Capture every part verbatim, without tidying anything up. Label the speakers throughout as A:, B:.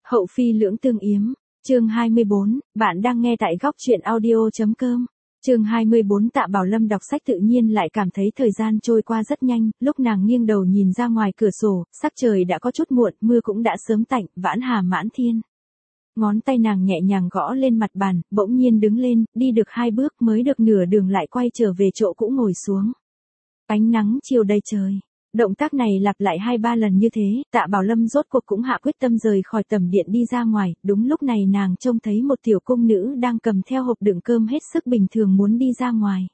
A: Hậu phi lưỡng tương yếm, chương hai mươi bốn, bạn đang nghe tại góc truyện audio.com. Chương hai mươi bốn. Tạ Bảo Lâm đọc sách tự nhiên lại cảm thấy thời gian trôi qua rất nhanh, lúc nàng nghiêng đầu nhìn ra ngoài cửa sổ, sắc trời đã có chút muộn, mưa cũng đã sớm tạnh, vãn hà mãn thiên. Ngón tay nàng nhẹ nhàng gõ lên mặt bàn, bỗng nhiên đứng lên, đi được hai bước mới được nửa đường lại quay trở về chỗ cũ ngồi xuống. Ánh nắng chiều đầy trời. Động tác này lặp lại hai ba lần như thế, Tạ Bảo Lâm rốt cuộc cũng hạ quyết tâm rời khỏi tầm điện đi ra ngoài, đúng lúc này nàng trông thấy một tiểu cung nữ đang cầm theo hộp đựng cơm hết sức bình thường muốn đi ra ngoài.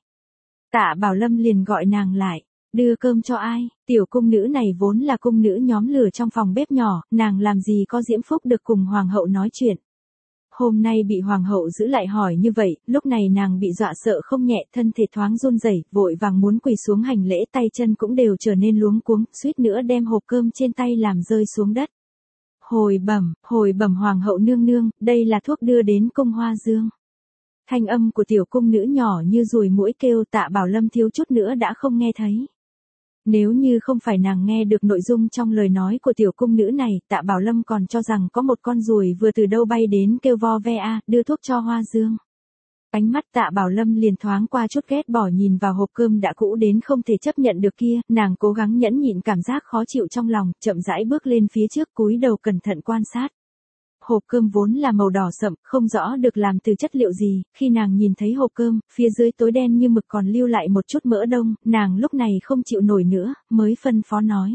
A: Tạ Bảo Lâm liền gọi nàng lại, đưa cơm cho ai, tiểu cung nữ này vốn là cung nữ nhóm lửa trong phòng bếp nhỏ, nàng làm gì có diễm phúc được cùng hoàng hậu nói chuyện. Hôm nay bị hoàng hậu giữ lại hỏi như vậy, lúc này nàng bị dọa sợ không nhẹ, thân thể thoáng run rẩy, vội vàng muốn quỳ xuống hành lễ, tay chân cũng đều trở nên luống cuống, suýt nữa đem hộp cơm trên tay làm rơi xuống đất. Hồi bẩm, hồi bẩm hoàng hậu nương nương, đây là thuốc đưa đến cung Hoa Dương. Thanh âm của tiểu cung nữ nhỏ như ruồi muỗi kêu, Tạ Bảo Lâm thiếu chút nữa đã không nghe thấy. Nếu như không phải nàng nghe được nội dung trong lời nói của tiểu cung nữ này, Tạ Bảo Lâm còn cho rằng có một con ruồi vừa từ đâu bay đến kêu vo ve a, đưa thuốc cho Hoa Dương. Ánh mắt Tạ Bảo Lâm liền thoáng qua chút ghét bỏ nhìn vào hộp cơm đã cũ đến không thể chấp nhận được kia, nàng cố gắng nhẫn nhịn cảm giác khó chịu trong lòng, chậm rãi bước lên phía trước, cúi đầu cẩn thận quan sát. Hộp cơm vốn là màu đỏ sậm, không rõ được làm từ chất liệu gì, khi nàng nhìn thấy hộp cơm, phía dưới tối đen như mực còn lưu lại một chút mỡ đông, nàng lúc này không chịu nổi nữa, mới phân phó nói.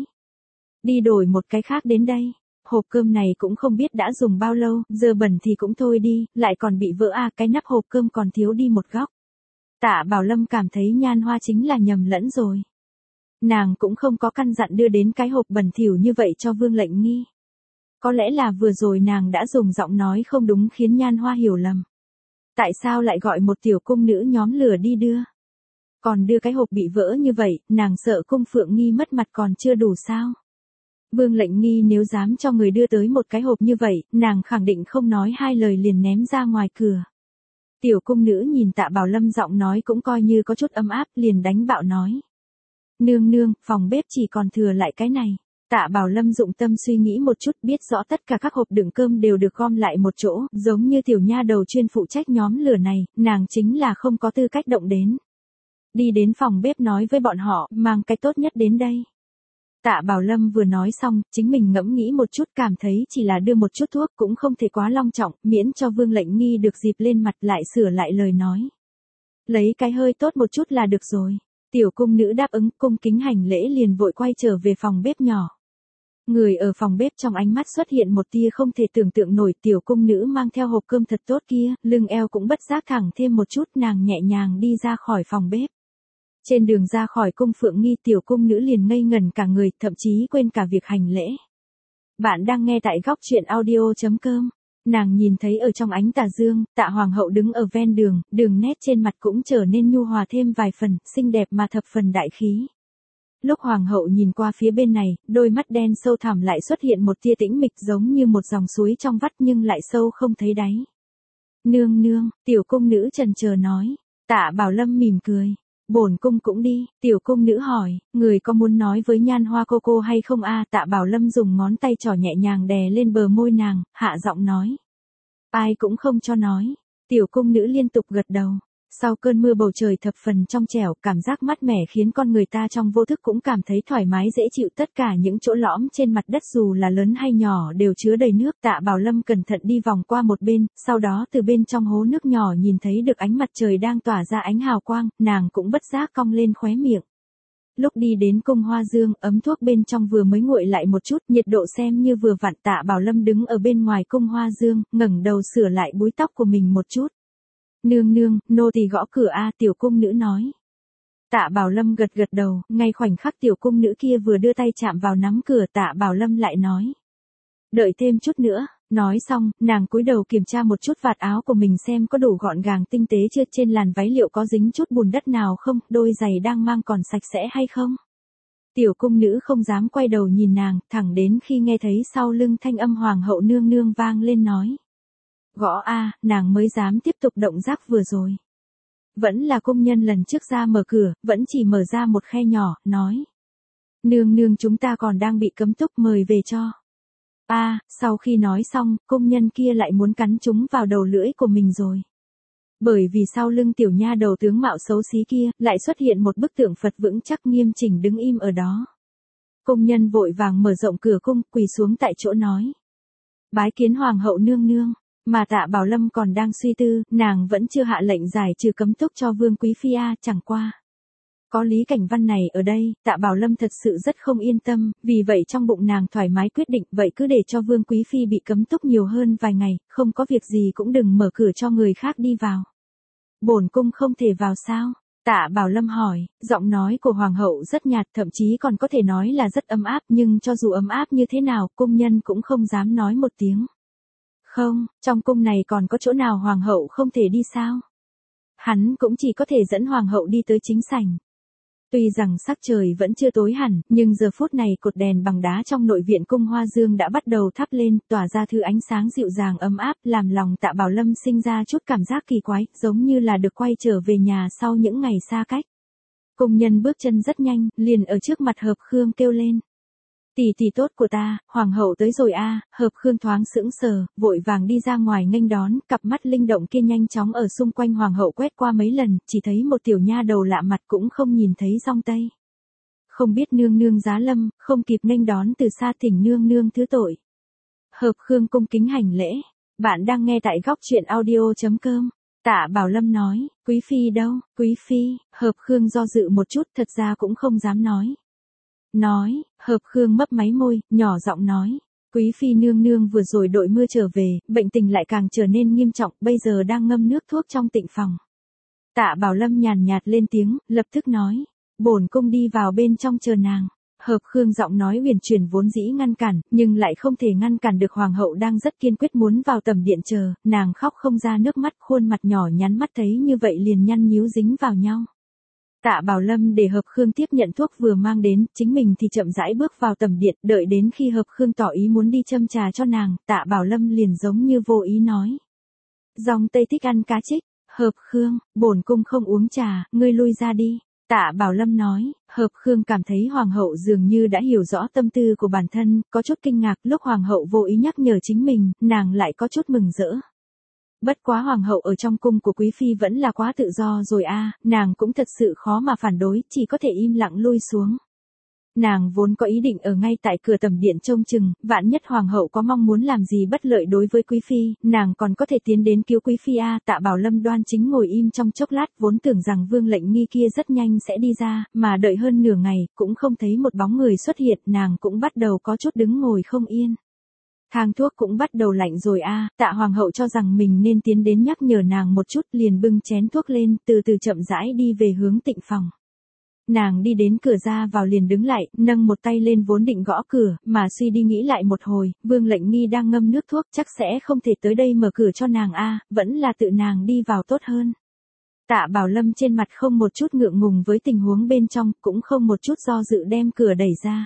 A: Đi đổi một cái khác đến đây, hộp cơm này cũng không biết đã dùng bao lâu, giờ bẩn thì cũng thôi đi, lại còn bị vỡ a, cái nắp hộp cơm còn thiếu đi một góc. Tạ Bảo Lâm cảm thấy Nhan Hoa chính là nhầm lẫn rồi. Nàng cũng không có căn dặn đưa đến cái hộp bẩn thỉu như vậy cho Vương Lệnh Nghi. Có lẽ là vừa rồi nàng đã dùng giọng nói không đúng khiến Nhan Hoa hiểu lầm. Tại sao lại gọi một tiểu cung nữ nhóm lửa đi đưa? Còn đưa cái hộp bị vỡ như vậy, nàng sợ cung Phượng Nghi mất mặt còn chưa đủ sao? Vương Lệnh Nghi nếu dám cho người đưa tới một cái hộp như vậy, nàng khẳng định không nói hai lời liền ném ra ngoài cửa. Tiểu cung nữ nhìn Tạ Bảo Lâm giọng nói cũng coi như có chút ấm áp, liền đánh bạo nói. Nương nương, phòng bếp chỉ còn thừa lại cái này. Tạ Bảo Lâm dụng tâm suy nghĩ một chút, biết rõ tất cả các hộp đựng cơm đều được gom lại một chỗ, giống như tiểu nha đầu chuyên phụ trách nhóm lửa này, nàng chính là không có tư cách động đến. Đi đến phòng bếp nói với bọn họ, mang cái tốt nhất đến đây. Tạ Bảo Lâm vừa nói xong, chính mình ngẫm nghĩ một chút cảm thấy chỉ là đưa một chút thuốc cũng không thể quá long trọng, miễn cho Vương Lệnh Nghi được dịp lên mặt lại sửa lại lời nói. Lấy cái hơi tốt một chút là được rồi. Tiểu cung nữ đáp ứng, cung kính hành lễ liền vội quay trở về phòng bếp nhỏ. Người ở phòng bếp trong ánh mắt xuất hiện một tia không thể tưởng tượng nổi, tiểu cung nữ mang theo hộp cơm thật tốt kia, lưng eo cũng bất giác thẳng thêm một chút, nàng nhẹ nhàng đi ra khỏi phòng bếp. Trên đường ra khỏi cung Phượng Nghi, tiểu cung nữ liền ngây ngẩn cả người, thậm chí quên cả việc hành lễ. Bạn đang nghe tại góc truyện audio.com. Nàng nhìn thấy ở trong ánh tà dương, Tạ Hoàng hậu đứng ở ven đường, đường nét trên mặt cũng trở nên nhu hòa thêm vài phần, xinh đẹp mà thập phần đại khí. Lúc Hoàng hậu nhìn qua phía bên này, đôi mắt đen sâu thẳm lại xuất hiện một tia tĩnh mịch giống như một dòng suối trong vắt nhưng lại sâu không thấy đáy. Nương nương, tiểu cung nữ chần chờ nói. Tạ Bảo Lâm mỉm cười. Bổn cung cũng đi, tiểu cung nữ hỏi, người có muốn nói với Nhan Hoa cô cô hay không a? Tạ Bảo Lâm dùng ngón tay trỏ nhẹ nhàng đè lên bờ môi nàng, hạ giọng nói. Ai cũng không cho nói. Tiểu cung nữ liên tục gật đầu. Sau cơn mưa bầu trời thập phần trong trẻo, cảm giác mát mẻ khiến con người ta trong vô thức cũng cảm thấy thoải mái dễ chịu, tất cả những chỗ lõm trên mặt đất dù là lớn hay nhỏ đều chứa đầy nước. Tạ Bảo Lâm cẩn thận đi vòng qua một bên, sau đó từ bên trong hố nước nhỏ nhìn thấy được ánh mặt trời đang tỏa ra ánh hào quang, nàng cũng bất giác cong lên khóe miệng. Lúc đi đến cung Hoa Dương, ấm thuốc bên trong vừa mới nguội lại một chút, nhiệt độ xem như vừa vặn. Tạ Bảo Lâm đứng ở bên ngoài cung Hoa Dương, ngẩng đầu sửa lại búi tóc của mình một chút. Nương nương, nô tỳ gõ cửa a, tiểu cung nữ nói. Tạ Bảo Lâm gật gật đầu, ngay khoảnh khắc tiểu cung nữ kia vừa đưa tay chạm vào nắm cửa, Tạ Bảo Lâm lại nói. Đợi thêm chút nữa, nói xong, nàng cúi đầu kiểm tra một chút vạt áo của mình xem có đủ gọn gàng tinh tế chưa, trên làn váy liệu có dính chút bùn đất nào không, đôi giày đang mang còn sạch sẽ hay không. Tiểu cung nữ không dám quay đầu nhìn nàng, thẳng đến khi nghe thấy sau lưng thanh âm Hoàng hậu nương nương vang lên nói. Gõ a, nàng mới dám tiếp tục động tác vừa rồi. Vẫn là công nhân lần trước ra mở cửa, vẫn chỉ mở ra một khe nhỏ, nói. Nương nương chúng ta còn đang bị cấm túc, mời về cho. A, à, sau khi nói xong, công nhân kia lại muốn cắn chúng vào đầu lưỡi của mình rồi. Bởi vì sau lưng tiểu nha đầu tướng mạo xấu xí kia, lại xuất hiện một bức tượng Phật vững chắc nghiêm chỉnh đứng im ở đó. Công nhân vội vàng mở rộng cửa cung, quỳ xuống tại chỗ nói. Bái kiến hoàng hậu nương nương, mà Tạ Bảo Lâm còn đang suy tư, nàng vẫn chưa hạ lệnh giải trừ cấm túc cho Vương Quý Phi a, chẳng qua. Có Lý Cảnh Văn này ở đây, Tạ Bảo Lâm thật sự rất không yên tâm, vì vậy trong bụng nàng thoải mái quyết định, vậy cứ để cho Vương Quý Phi bị cấm túc nhiều hơn vài ngày, không có việc gì cũng đừng mở cửa cho người khác đi vào. Bổn cung không thể vào sao? Tạ Bảo Lâm hỏi, giọng nói của hoàng hậu rất nhạt, thậm chí còn có thể nói là rất ấm áp, nhưng cho dù ấm áp như thế nào, cung nhân cũng không dám nói một tiếng. Không, trong cung này còn có chỗ nào hoàng hậu không thể đi sao? Hắn cũng chỉ có thể dẫn hoàng hậu đi tới chính sảnh. Tuy rằng sắc trời vẫn chưa tối hẳn, nhưng giờ phút này cột đèn bằng đá trong nội viện cung Hoa Dương đã bắt đầu thắp lên, tỏa ra thứ ánh sáng dịu dàng ấm áp, làm lòng Tạ Bảo Lâm sinh ra chút cảm giác kỳ quái, giống như là được quay trở về nhà sau những ngày xa cách. Công nhân bước chân rất nhanh, liền ở trước mặt Hợp Khương kêu lên. Tỷ tỷ tốt của ta, hoàng hậu tới rồi a. Hợp Khương thoáng sững sờ, vội vàng đi ra ngoài nghênh đón, cặp mắt linh động kia nhanh chóng ở xung quanh hoàng hậu quét qua mấy lần, chỉ thấy một tiểu nha đầu lạ mặt cũng không nhìn thấy dong tây. Không biết nương nương giá lâm, không kịp nghênh đón từ xa thỉnh nương nương thứ tội. Hợp Khương cung kính hành lễ, bạn đang nghe tại góc truyện audio chấm com. Tạ Bảo Lâm nói, quý phi đâu, quý phi, Hợp Khương do dự một chút, thật ra cũng không dám nói. Nói, Hợp Khương mấp máy môi, nhỏ giọng nói. Quý phi nương nương vừa rồi đội mưa trở về, bệnh tình lại càng trở nên nghiêm trọng, bây giờ đang ngâm nước thuốc trong tịnh phòng. Tạ Bảo Lâm nhàn nhạt lên tiếng, lập tức nói. Bổn cung đi vào bên trong chờ nàng. Hợp Khương giọng nói huyền chuyển vốn dĩ ngăn cản, nhưng lại không thể ngăn cản được hoàng hậu đang rất kiên quyết muốn vào tầm điện chờ, nàng khóc không ra nước mắt, khuôn mặt nhỏ nhắn mắt thấy như vậy liền nhăn nhíu dính vào nhau. Tạ Bảo Lâm để Hợp Khương tiếp nhận thuốc vừa mang đến, chính mình thì chậm rãi bước vào tầm điện, đợi đến khi Hợp Khương tỏ ý muốn đi châm trà cho nàng, Tạ Bảo Lâm liền giống như vô ý nói. Dòng Tây thích ăn cá trích, Hợp Khương, bổn cung không uống trà, ngươi lui ra đi. Tạ Bảo Lâm nói, Hợp Khương cảm thấy hoàng hậu dường như đã hiểu rõ tâm tư của bản thân, có chút kinh ngạc, lúc hoàng hậu vô ý nhắc nhở chính mình, nàng lại có chút mừng rỡ. Bất quá hoàng hậu ở trong cung của quý phi vẫn là quá tự do rồi a, nàng cũng thật sự khó mà phản đối, chỉ có thể im lặng lui xuống. Nàng vốn có ý định ở ngay tại cửa tầm điện trông chừng, vạn nhất hoàng hậu có mong muốn làm gì bất lợi đối với quý phi, nàng còn có thể tiến đến cứu quý phi a. Tạ Bảo Lâm đoan chính ngồi im trong chốc lát, vốn tưởng rằng Vương Lệnh Nghi kia rất nhanh sẽ đi ra, mà đợi hơn nửa ngày, cũng không thấy một bóng người xuất hiện, nàng cũng bắt đầu có chút đứng ngồi không yên. Thang thuốc cũng bắt đầu lạnh rồi a. À, Tạ hoàng hậu cho rằng mình nên tiến đến nhắc nhở nàng một chút, liền bưng chén thuốc lên, từ từ chậm rãi đi về hướng tịnh phòng. Nàng đi đến cửa ra vào liền đứng lại, nâng một tay lên vốn định gõ cửa, mà suy đi nghĩ lại một hồi, Vương Lệnh Nghi đang ngâm nước thuốc, chắc sẽ không thể tới đây mở cửa cho nàng a, à, vẫn là tự nàng đi vào tốt hơn. Tạ Bảo Lâm trên mặt không một chút ngượng ngùng với tình huống bên trong, cũng không một chút do dự đem cửa đẩy ra.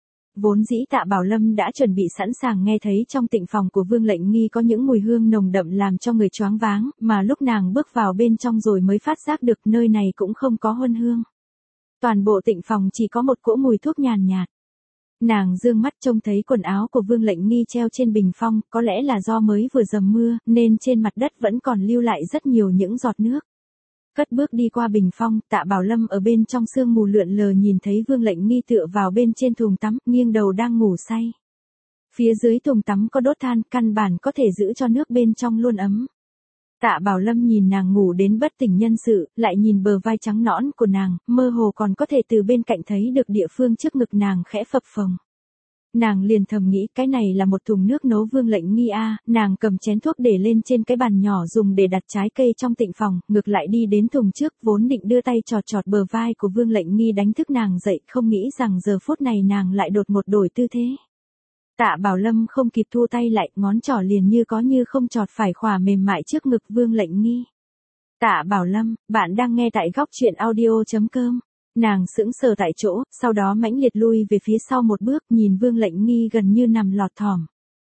A: Vốn dĩ Tạ Bảo Lâm đã chuẩn bị sẵn sàng nghe thấy trong tịnh phòng của Vương Lệnh Nghi có những mùi hương nồng đậm làm cho người choáng váng, mà lúc nàng bước vào bên trong rồi mới phát giác được nơi này cũng không có huân hương. Toàn bộ tịnh phòng chỉ có một cỗ mùi thuốc nhàn nhạt. Nàng dương mắt trông thấy quần áo của Vương Lệnh Nghi treo trên bình phong, có lẽ là do mới vừa dầm mưa, nên trên mặt đất vẫn còn lưu lại rất nhiều những giọt nước. Cất bước đi qua bình phong, Tạ Bảo Lâm ở bên trong sương mù lượn lờ nhìn thấy Vương Lệnh Nghi tựa vào bên trên thùng tắm, nghiêng đầu đang ngủ say. Phía dưới thùng tắm có đốt than, căn bản có thể giữ cho nước bên trong luôn ấm. Tạ Bảo Lâm nhìn nàng ngủ đến bất tỉnh nhân sự, lại nhìn bờ vai trắng nõn của nàng, mơ hồ còn có thể từ bên cạnh thấy được địa phương trước ngực nàng khẽ phập phồng. Nàng liền thầm nghĩ cái này là một thùng nước nấu Vương Lệnh Nghi a, nàng cầm chén thuốc để lên trên cái bàn nhỏ dùng để đặt trái cây trong tịnh phòng, ngược lại đi đến thùng trước, vốn định đưa tay chọt chọt bờ vai của Vương Lệnh Nghi đánh thức nàng dậy, không nghĩ rằng giờ phút này nàng lại đột một đổi tư thế. Tạ Bảo Lâm không kịp thu tay lại, ngón trỏ liền như có như không chọt phải khỏa mềm mại trước ngực Vương Lệnh Nghi. Tạ Bảo Lâm, bạn đang nghe tại góc truyện audio chấm com. Nàng sững sờ tại chỗ, sau đó mãnh liệt lui về phía sau một bước, nhìn Vương Lệnh Nghi gần như nằm lọt thỏm.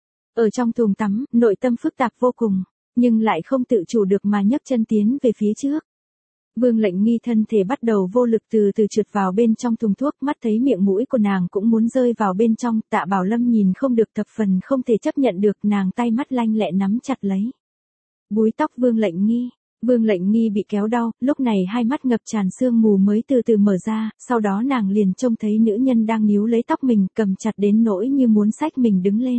A: Ở trong thùng tắm, nội tâm phức tạp vô cùng, nhưng lại không tự chủ được mà nhấc chân tiến về phía trước. Vương Lệnh Nghi thân thể bắt đầu vô lực từ từ trượt vào bên trong thùng thuốc, mắt thấy miệng mũi của nàng cũng muốn rơi vào bên trong, Tạ Bảo Lâm nhìn không được thập phần không thể chấp nhận được, nàng tay mắt lanh lẹ nắm chặt lấy búi tóc Vương Lệnh Nghi. Vương Lệnh Nghi bị kéo đau, lúc này hai mắt ngập tràn sương mù mới từ từ mở ra, sau đó nàng liền trông thấy nữ nhân đang níu lấy tóc mình, cầm chặt đến nỗi như muốn xách mình đứng lên.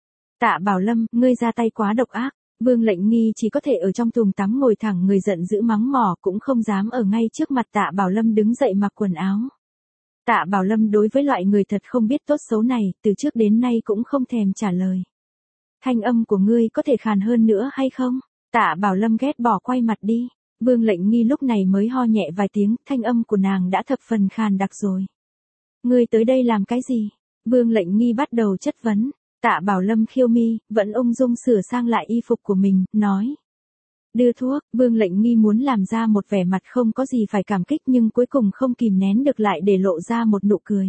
A: Tạ Bảo Lâm, ngươi ra tay quá độc ác. Vương Lệnh Nghi chỉ có thể ở trong thùng tắm ngồi thẳng người, giận dữ mắng mỏ, cũng không dám ở ngay trước mặt Tạ Bảo Lâm đứng dậy mặc quần áo. Tạ Bảo Lâm đối với loại người thật không biết tốt xấu này, từ trước đến nay cũng không thèm trả lời. Thanh âm của ngươi có thể khàn hơn nữa hay không? Tạ Bảo Lâm ghét bỏ quay mặt đi. Vương Lệnh Nghi lúc này mới ho nhẹ vài tiếng, thanh âm của nàng đã thập phần khàn đặc rồi. Ngươi tới đây làm cái gì? Vương Lệnh Nghi bắt đầu chất vấn. Tạ Bảo Lâm khiêu mi, vẫn ung dung sửa sang lại y phục của mình, nói. Đưa thuốc. Vương Lệnh Nghi muốn làm ra một vẻ mặt không có gì phải cảm kích, nhưng cuối cùng không kìm nén được lại để lộ ra một nụ cười.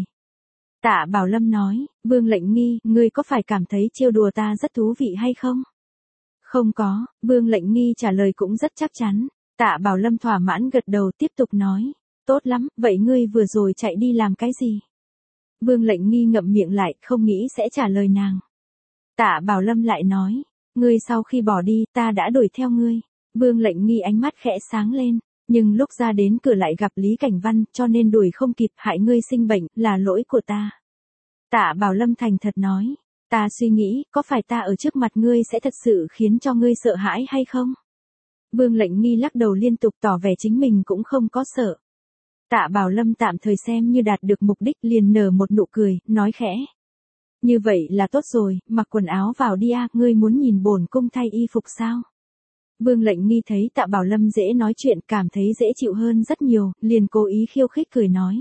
A: Tạ Bảo Lâm nói, Vương Lệnh Nghi, ngươi có phải cảm thấy trêu đùa ta rất thú vị hay không? Không có. Vương Lệnh Nghi trả lời cũng rất chắc chắn. Tạ Bảo Lâm thỏa mãn gật đầu, tiếp tục nói. Tốt lắm, vậy ngươi vừa rồi chạy đi làm cái gì? Vương Lệnh Nghi ngậm miệng lại, không nghĩ sẽ trả lời nàng. Tạ Bảo Lâm lại nói, ngươi sau khi bỏ đi, ta đã đuổi theo ngươi. Vương Lệnh Nghi ánh mắt khẽ sáng lên, nhưng lúc ra đến cửa lại gặp Lý Cảnh Văn, cho nên đuổi không kịp, hại ngươi sinh bệnh, là lỗi của ta. Tạ Bảo Lâm thành thật nói, ta suy nghĩ, có phải ta ở trước mặt ngươi sẽ thật sự khiến cho ngươi sợ hãi hay không? Vương Lệnh Nghi lắc đầu liên tục tỏ vẻ chính mình cũng không có sợ. Tạ Bảo Lâm tạm thời xem như đạt được mục đích, liền nở một nụ cười, nói khẽ. Như vậy là tốt rồi, mặc quần áo vào đi a, ngươi muốn nhìn bổn cung thay y phục sao? Vương Lệnh Nghi thấy Tạ Bảo Lâm dễ nói chuyện, cảm thấy dễ chịu hơn rất nhiều, liền cố ý khiêu khích cười nói.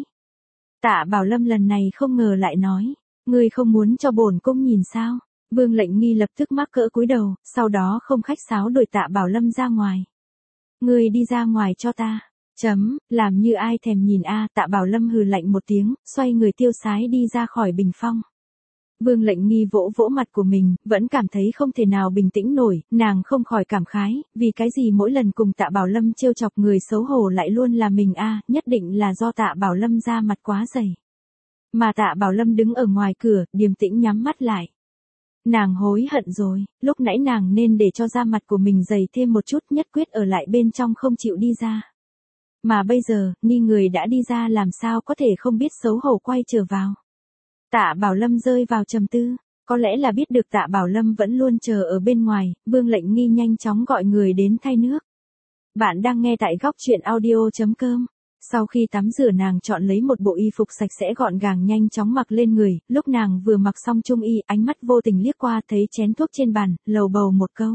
A: Tạ Bảo Lâm lần này không ngờ lại nói, ngươi không muốn cho bổn cung nhìn sao? Vương Lệnh Nghi lập tức mắc cỡ cúi đầu, sau đó không khách sáo đuổi Tạ Bảo Lâm ra ngoài. Ngươi đi ra ngoài cho ta. Chấm, làm như ai thèm nhìn a. Tạ Bảo Lâm hừ lạnh một tiếng, xoay người tiêu sái đi ra khỏi bình phong. Vương Lệnh Nghi vỗ vỗ mặt của mình, vẫn cảm thấy không thể nào bình tĩnh nổi, nàng không khỏi cảm khái, vì cái gì mỗi lần cùng Tạ Bảo Lâm trêu chọc người xấu hổ lại luôn là mình a, nhất định là do Tạ Bảo Lâm ra mặt quá dày. Mà Tạ Bảo Lâm đứng ở ngoài cửa, điềm tĩnh nhắm mắt lại. Nàng hối hận rồi, lúc nãy nàng nên để cho da mặt của mình dày thêm một chút, nhất quyết ở lại bên trong không chịu đi ra. Mà bây giờ, ni người đã đi ra làm sao có thể không biết xấu hổ quay trở vào. Tạ Bảo Lâm rơi vào trầm tư, có lẽ là biết được Tạ Bảo Lâm vẫn luôn chờ ở bên ngoài, Vương Lệnh Nghi nhanh chóng gọi người đến thay nước. Bạn đang nghe tại góc truyện audio chấm com. Sau khi tắm rửa nàng chọn lấy một bộ y phục sạch sẽ gọn gàng nhanh chóng mặc lên người, lúc nàng vừa mặc xong trung y, ánh mắt vô tình liếc qua thấy chén thuốc trên bàn, lầu bầu một câu.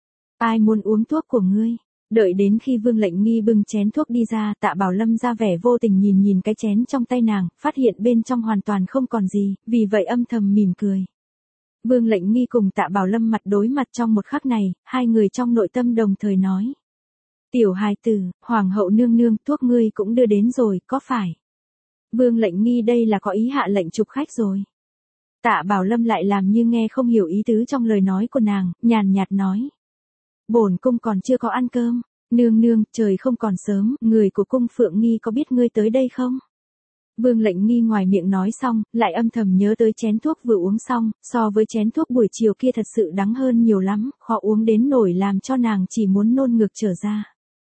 A: Ai muốn uống thuốc của ngươi? Đợi đến khi Vương Lệnh Nghi bưng chén thuốc đi ra, Tạ Bảo Lâm ra vẻ vô tình nhìn nhìn cái chén trong tay nàng, phát hiện bên trong hoàn toàn không còn gì, vì vậy âm thầm mỉm cười. Vương Lệnh Nghi cùng Tạ Bảo Lâm mặt đối mặt trong một khắc này, hai người trong nội tâm đồng thời nói. Tiểu hài tử, Hoàng hậu nương nương, thuốc ngươi cũng đưa đến rồi, có phải? Vương Lệnh Nghi đây là có ý hạ lệnh chụp khách rồi. Tạ Bảo Lâm lại làm như nghe không hiểu ý tứ trong lời nói của nàng, nhàn nhạt nói. Bổn cung còn chưa có ăn cơm, nương nương, trời không còn sớm, người của cung Phượng Nghi có biết ngươi tới đây không? Vương Lệnh Nghi ngoài miệng nói xong, lại âm thầm nhớ tới chén thuốc vừa uống xong, so với chén thuốc buổi chiều kia thật sự đắng hơn nhiều lắm, khó uống đến nổi làm cho nàng chỉ muốn nôn ngược trở ra.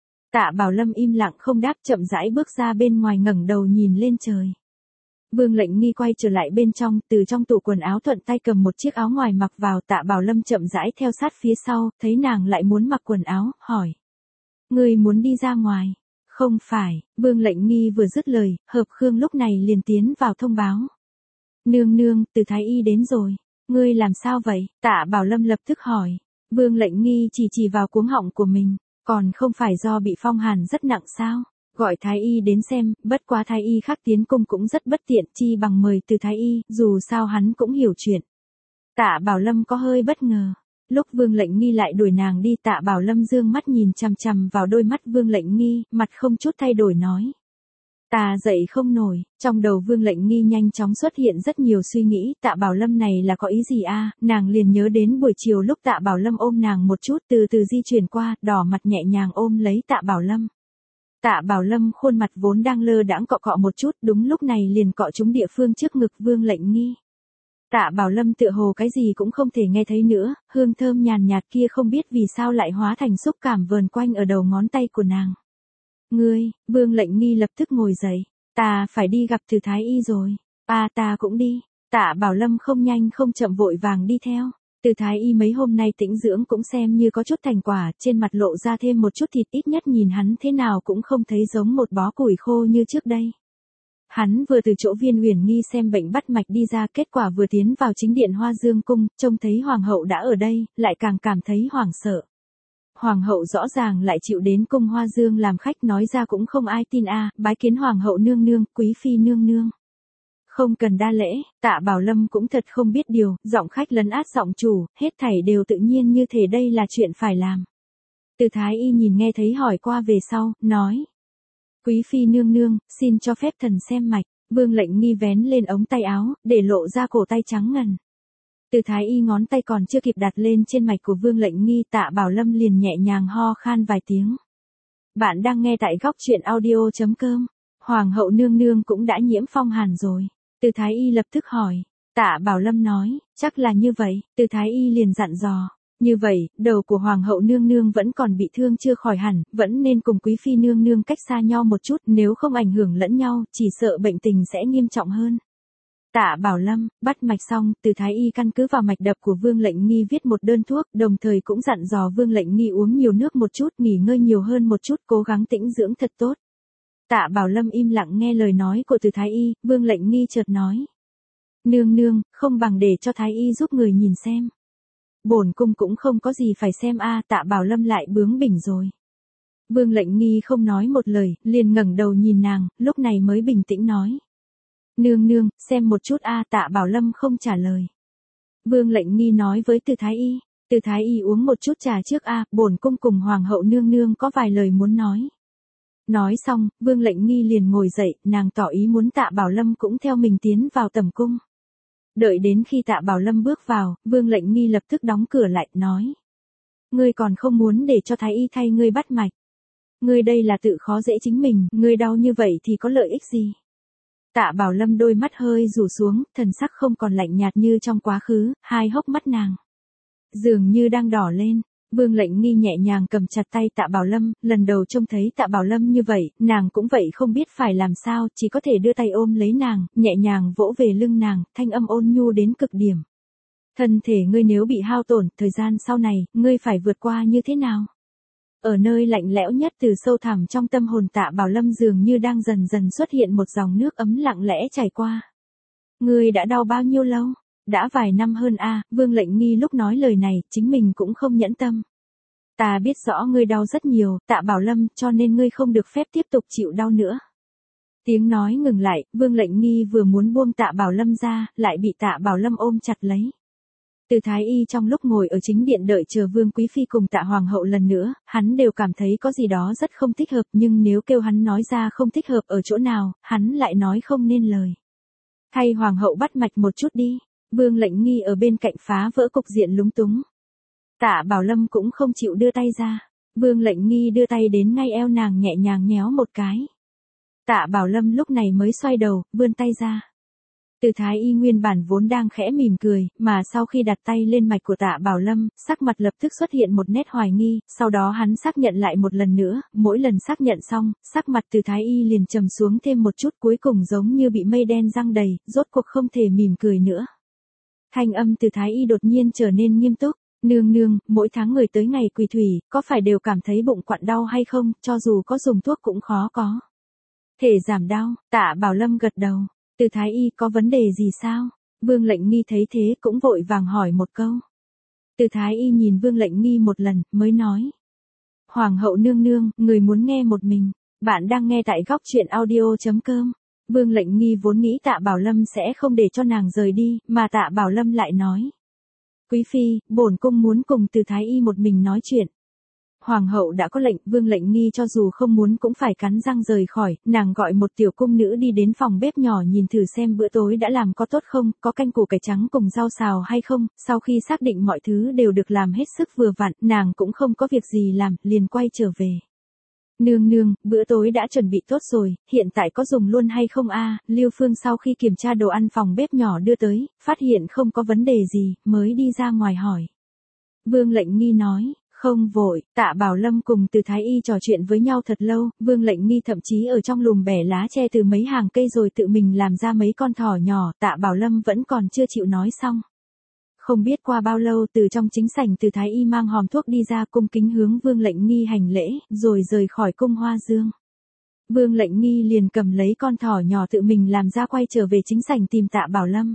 A: Tạ Bảo Lâm im lặng không đáp, chậm rãi bước ra bên ngoài, ngẩng đầu nhìn lên trời. Vương Lệnh Nghi quay trở lại bên trong, từ trong tủ quần áo thuận tay cầm một chiếc áo ngoài mặc vào, Tạ Bảo Lâm chậm rãi theo sát phía sau, thấy nàng lại muốn mặc quần áo, hỏi. Ngươi muốn đi ra ngoài? Không phải. Vương Lệnh Nghi vừa dứt lời, Hợp Khương lúc này liền tiến vào thông báo. Nương nương, từ Thái Y đến rồi. Ngươi làm sao vậy? Tạ Bảo Lâm lập tức hỏi. Vương Lệnh Nghi chỉ chỉ vào cuống họng của mình, còn không phải do bị phong hàn rất nặng sao? Gọi Thái Y đến xem, bất quá Thái Y khác tiến cung cũng rất bất tiện, chi bằng mời từ Thái Y, dù sao hắn cũng hiểu chuyện. Tạ Bảo Lâm có hơi bất ngờ. Lúc Vương Lệnh Nghi lại đuổi nàng đi, Tạ Bảo Lâm dương mắt nhìn chằm chằm vào đôi mắt Vương Lệnh Nghi, mặt không chút thay đổi nói. Ta dậy không nổi. Trong đầu Vương Lệnh Nghi nhanh chóng xuất hiện rất nhiều suy nghĩ, Tạ Bảo Lâm này là có ý gì a? Nàng liền nhớ đến buổi chiều lúc Tạ Bảo Lâm ôm nàng một chút, từ từ di chuyển qua, đỏ mặt nhẹ nhàng ôm lấy Tạ Bảo Lâm. Tạ Bảo Lâm khuôn mặt vốn đang lơ đãng cọ cọ một chút, đúng lúc này liền cọ trúng địa phương trước ngực Vương Lệnh Nghi. Tạ Bảo Lâm tựa hồ cái gì cũng không thể nghe thấy nữa, hương thơm nhàn nhạt kia không biết vì sao lại hóa thành xúc cảm vờn quanh ở đầu ngón tay của nàng. Ngươi, Vương Lệnh Nghi lập tức ngồi dậy, ta phải đi gặp Từ Thái Y rồi. À ta cũng đi. Tạ Bảo Lâm không nhanh không chậm vội vàng đi theo. Từ Thái Y mấy hôm nay tĩnh dưỡng cũng xem như có chút thành quả, trên mặt lộ ra thêm một chút thịt, ít nhất nhìn hắn thế nào cũng không thấy giống một bó củi khô như trước đây. Hắn vừa từ chỗ Viên Uyển Nghi xem bệnh bắt mạch đi ra, kết quả vừa tiến vào chính điện Hoa Dương cung, trông thấy hoàng hậu đã ở đây, lại càng cảm thấy hoảng sợ. Hoàng hậu rõ ràng lại chịu đến cung Hoa Dương làm khách, nói ra cũng không ai tin a, bái kiến hoàng hậu nương nương, quý phi nương nương. Không cần đa lễ, Tạ Bảo Lâm cũng thật không biết điều, giọng khách lấn át giọng chủ, hết thảy đều tự nhiên như thể đây là chuyện phải làm. Từ Thái Y nhìn nghe thấy hỏi qua về sau, nói. Quý phi nương nương, xin cho phép thần xem mạch. Vương Lệnh Nghi vén lên ống tay áo, để lộ ra cổ tay trắng ngần. Từ Thái Y ngón tay còn chưa kịp đặt lên trên mạch của Vương Lệnh Nghi, Tạ Bảo Lâm liền nhẹ nhàng ho khan vài tiếng. Bạn đang nghe tại góc truyện audio chấm com. Hoàng hậu nương nương cũng đã nhiễm phong hàn rồi. Từ Thái Y lập tức hỏi. Tạ Bảo Lâm nói, chắc là như vậy. Từ Thái Y liền dặn dò. Như vậy, đầu của Hoàng hậu nương nương vẫn còn bị thương chưa khỏi hẳn, vẫn nên cùng quý phi nương nương cách xa nhau một chút, nếu không ảnh hưởng lẫn nhau, chỉ sợ bệnh tình sẽ nghiêm trọng hơn. Tạ Bảo Lâm, bắt mạch xong, Từ Thái Y căn cứ vào mạch đập của Vương Lệnh Nghi viết một đơn thuốc, đồng thời cũng dặn dò Vương Lệnh Nghi uống nhiều nước một chút, nghỉ ngơi nhiều hơn một chút, cố gắng tĩnh dưỡng thật tốt. Tạ Bảo Lâm im lặng nghe lời nói của Từ Thái Y, Vương Lệnh Nghi chợt nói. Nương nương, không bằng để cho Thái Y giúp người nhìn xem. Bổn cung cũng không có gì phải xem a. Tạ Bảo Lâm lại bướng bỉnh rồi. Vương Lệnh Nghi không nói một lời, liền ngẩng đầu nhìn nàng, lúc này mới bình tĩnh nói. Nương nương, xem một chút a. Tạ Bảo Lâm không trả lời. Vương Lệnh Nghi nói với Từ Thái Y. Từ Thái Y uống một chút trà trước a, bổn cung cùng Hoàng hậu nương nương có vài lời muốn nói. Nói xong, Vương Lệnh Nghi liền ngồi dậy, nàng tỏ ý muốn Tạ Bảo Lâm cũng theo mình tiến vào tẩm cung. Đợi đến khi Tạ Bảo Lâm bước vào, Vương Lệnh Nghi lập tức đóng cửa lại, nói. Ngươi còn không muốn để cho Thái Y thay ngươi bắt mạch. Ngươi đây là tự khó dễ chính mình, ngươi đau như vậy thì có lợi ích gì? Tạ Bảo Lâm đôi mắt hơi rủ xuống, thần sắc không còn lạnh nhạt như trong quá khứ, hai hốc mắt nàng dường như đang đỏ lên. Vương Lệnh Nghi nhẹ nhàng cầm chặt tay Tạ Bảo Lâm, lần đầu trông thấy Tạ Bảo Lâm như vậy, nàng cũng vậy không biết phải làm sao, chỉ có thể đưa tay ôm lấy nàng, nhẹ nhàng vỗ về lưng nàng, thanh âm ôn nhu đến cực điểm. Thân thể ngươi nếu bị hao tổn, thời gian sau này, ngươi phải vượt qua như thế nào? Ở nơi lạnh lẽo nhất từ sâu thẳm trong tâm hồn Tạ Bảo Lâm dường như đang dần dần xuất hiện một dòng nước ấm lặng lẽ chảy qua. Ngươi đã đau bao nhiêu lâu? Đã vài năm hơn a. Vương Lệnh Nghi lúc nói lời này, chính mình cũng không nhẫn tâm. Ta biết rõ ngươi đau rất nhiều, Tạ Bảo Lâm, cho nên ngươi không được phép tiếp tục chịu đau nữa. Tiếng nói ngừng lại, Vương Lệnh Nghi vừa muốn buông Tạ Bảo Lâm ra, lại bị Tạ Bảo Lâm ôm chặt lấy. Từ Thái Y trong lúc ngồi ở chính điện đợi chờ Vương Quý Phi cùng Tạ Hoàng hậu lần nữa, hắn đều cảm thấy có gì đó rất không thích hợp, nhưng nếu kêu hắn nói ra không thích hợp ở chỗ nào, hắn lại nói không nên lời. Thay Hoàng hậu bắt mạch một chút đi. Vương Lệnh Nghi ở bên cạnh phá vỡ cục diện lúng túng. Tạ Bảo Lâm cũng không chịu đưa tay ra. Vương Lệnh Nghi đưa tay đến ngay eo nàng nhẹ nhàng nhéo một cái. Tạ Bảo Lâm lúc này mới xoay đầu, vươn tay ra. Từ Thái Y nguyên bản vốn đang khẽ mỉm cười, mà sau khi đặt tay lên mạch của Tạ Bảo Lâm, sắc mặt lập tức xuất hiện một nét hoài nghi, sau đó hắn xác nhận lại một lần nữa, mỗi lần xác nhận xong, sắc mặt Từ Thái Y liền trầm xuống thêm một chút, cuối cùng giống như bị mây đen giăng đầy, rốt cuộc không thể mỉm cười nữa. Thanh âm Từ Thái Y đột nhiên trở nên nghiêm túc. Nương nương, mỗi tháng người tới ngày quỳ thủy, có phải đều cảm thấy bụng quặn đau hay không, cho dù có dùng thuốc cũng khó có thể giảm đau. Tạ Bảo Lâm gật đầu. Từ Thái Y có vấn đề gì sao? Vương Lệnh Nghi thấy thế cũng vội vàng hỏi một câu. Từ Thái Y nhìn Vương Lệnh Nghi một lần, mới nói. Hoàng hậu nương nương, người muốn nghe một mình. Bạn đang nghe tại góc truyện audio chấm com. Vương Lệnh Nghi vốn nghĩ Tạ Bảo Lâm sẽ không để cho nàng rời đi, mà Tạ Bảo Lâm lại nói. Quý phi, bổn cung muốn cùng Từ Thái Y một mình nói chuyện. Hoàng hậu đã có lệnh, Vương Lệnh Nghi cho dù không muốn cũng phải cắn răng rời khỏi, nàng gọi một tiểu cung nữ đi đến phòng bếp nhỏ nhìn thử xem bữa tối đã làm có tốt không, có canh củ cải trắng cùng rau xào hay không, sau khi xác định mọi thứ đều được làm hết sức vừa vặn, nàng cũng không có việc gì làm, liền quay trở về. Nương nương, bữa tối đã chuẩn bị tốt rồi, hiện tại có dùng luôn hay không a? Lưu Phương sau khi kiểm tra đồ ăn phòng bếp nhỏ đưa tới, phát hiện không có vấn đề gì, mới đi ra ngoài hỏi. Vương Lệnh Nghi nói, không vội, Tạ Bảo Lâm cùng Từ Thái Y trò chuyện với nhau thật lâu, Vương Lệnh Nghi thậm chí ở trong lùm bẻ lá tre từ mấy hàng cây rồi tự mình làm ra mấy con thỏ nhỏ, Tạ Bảo Lâm vẫn còn chưa chịu nói xong. Không biết qua bao lâu từ trong chính sảnh Từ Thái Y mang hòm thuốc đi ra cung kính hướng Vương Lệnh Nghi hành lễ, rồi rời khỏi cung Hoa Dương. Vương Lệnh Nghi liền cầm lấy con thỏ nhỏ tự mình làm ra quay trở về chính sảnh tìm Tạ Bảo Lâm.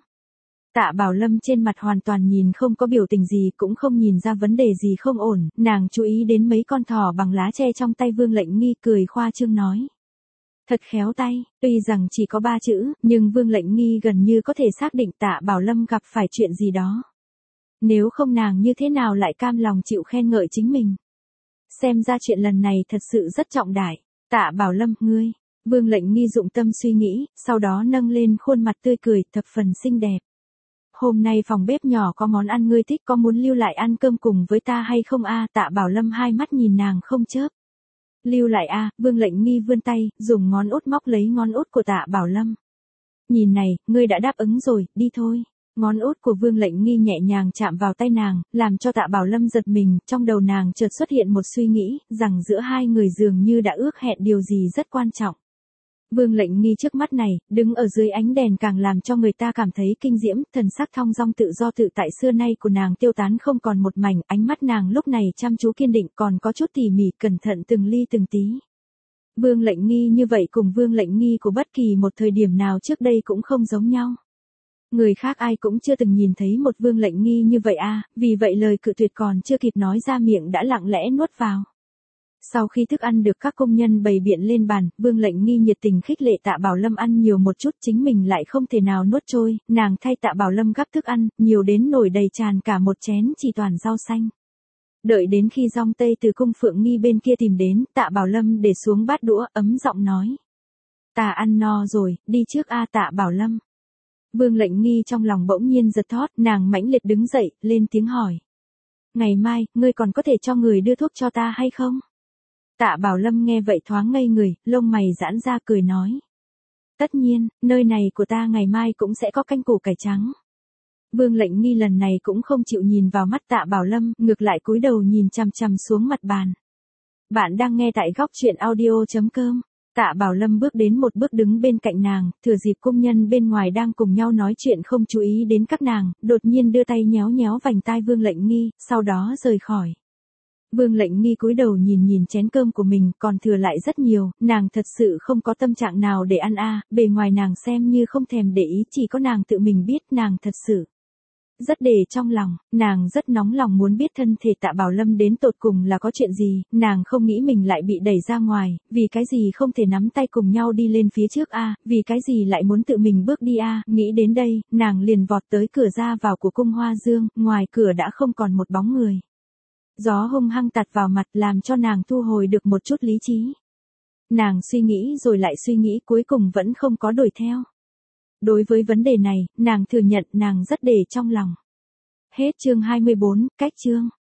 A: Tạ Bảo Lâm trên mặt hoàn toàn nhìn không có biểu tình gì cũng không nhìn ra vấn đề gì không ổn, nàng chú ý đến mấy con thỏ bằng lá tre trong tay Vương Lệnh Nghi cười khoa trương nói. Thật khéo tay, tuy rằng chỉ có ba chữ, nhưng Vương Lệnh Nghi gần như có thể xác định Tạ Bảo Lâm gặp phải chuyện gì đó. Nếu không nàng như thế nào lại cam lòng chịu khen ngợi chính mình. Xem ra chuyện lần này thật sự rất trọng đại. Tạ Bảo Lâm, ngươi. Vương Lệnh Nghi dụng tâm suy nghĩ, sau đó nâng lên khuôn mặt tươi cười, thập phần xinh đẹp. Hôm nay phòng bếp nhỏ có món ăn ngươi thích, có muốn lưu lại ăn cơm cùng với ta hay không a? Tạ Bảo Lâm hai mắt nhìn nàng không chớp. Lưu lại a? Vương Lệnh Nghi vươn tay, dùng ngón út móc lấy ngón út của Tạ Bảo Lâm. Nhìn này, ngươi đã đáp ứng rồi, đi thôi. Ngón út của Vương Lệnh Nghi nhẹ nhàng chạm vào tay nàng, làm cho Tạ Bảo Lâm giật mình, trong đầu nàng chợt xuất hiện một suy nghĩ, rằng giữa hai người dường như đã ước hẹn điều gì rất quan trọng. Vương Lệnh Nghi trước mắt này, đứng ở dưới ánh đèn càng làm cho người ta cảm thấy kinh diễm, thần sắc thong dong tự do tự tại xưa nay của nàng tiêu tán không còn một mảnh, ánh mắt nàng lúc này chăm chú kiên định còn có chút tỉ mỉ cẩn thận từng ly từng tí. Vương Lệnh Nghi như vậy cùng Vương Lệnh Nghi của bất kỳ một thời điểm nào trước đây cũng không giống nhau. Người khác ai cũng chưa từng nhìn thấy một Vương Lệnh Nghi như vậy a, vì vậy lời cự tuyệt còn chưa kịp nói ra miệng đã lặng lẽ nuốt vào. Sau khi thức ăn được các công nhân bày biện lên bàn, Vương Lệnh Nghi nhiệt tình khích lệ Tạ Bảo Lâm ăn nhiều một chút, chính mình lại không thể nào nuốt trôi, nàng thay Tạ Bảo Lâm gắp thức ăn, nhiều đến nổi đầy tràn cả một chén chỉ toàn rau xanh. Đợi đến khi Dong Tây từ cung Phượng Nghi bên kia tìm đến, Tạ Bảo Lâm để xuống bát đũa, ấm giọng nói. Ta ăn no rồi, đi trước a. Tạ Bảo Lâm. Vương Lệnh Nghi trong lòng bỗng nhiên giật thót, nàng mãnh liệt đứng dậy, lên tiếng hỏi. Ngày mai, ngươi còn có thể cho người đưa thuốc cho ta hay không? Tạ Bảo Lâm nghe vậy thoáng ngây người, lông mày giãn ra cười nói. Tất nhiên, nơi này của ta ngày mai cũng sẽ có canh củ cải trắng. Vương Lệnh Nghi lần này cũng không chịu nhìn vào mắt Tạ Bảo Lâm, ngược lại cúi đầu nhìn chằm chằm xuống mặt bàn. Bạn đang nghe tại góc truyện audio chấm com. Tạ Bảo Lâm bước đến một bước đứng bên cạnh nàng, thừa dịp công nhân bên ngoài đang cùng nhau nói chuyện không chú ý đến các nàng, đột nhiên đưa tay nhéo nhéo vành tai Vương Lệnh Nghi, sau đó rời khỏi. Vương Lệnh Nghi cúi đầu nhìn nhìn chén cơm của mình còn thừa lại rất nhiều, nàng thật sự không có tâm trạng nào để ăn a, bề ngoài nàng xem như không thèm để ý, chỉ có nàng tự mình biết nàng thật sự rất để trong lòng, nàng rất nóng lòng muốn biết thân thể Tạ Bảo Lâm đến tột cùng là có chuyện gì, nàng không nghĩ mình lại bị đẩy ra ngoài, vì cái gì không thể nắm tay cùng nhau đi lên phía trước a, vì cái gì lại muốn tự mình bước đi a, nghĩ đến đây, nàng liền vọt tới cửa ra vào của cung Hoa Dương, ngoài cửa đã không còn một bóng người. Gió hung hăng tạt vào mặt làm cho nàng thu hồi được một chút lý trí. Nàng suy nghĩ rồi lại suy nghĩ cuối cùng vẫn không có đuổi theo. Đối với vấn đề này, nàng thừa nhận nàng rất để trong lòng. Hết chương hai mươi bốn, cách chương.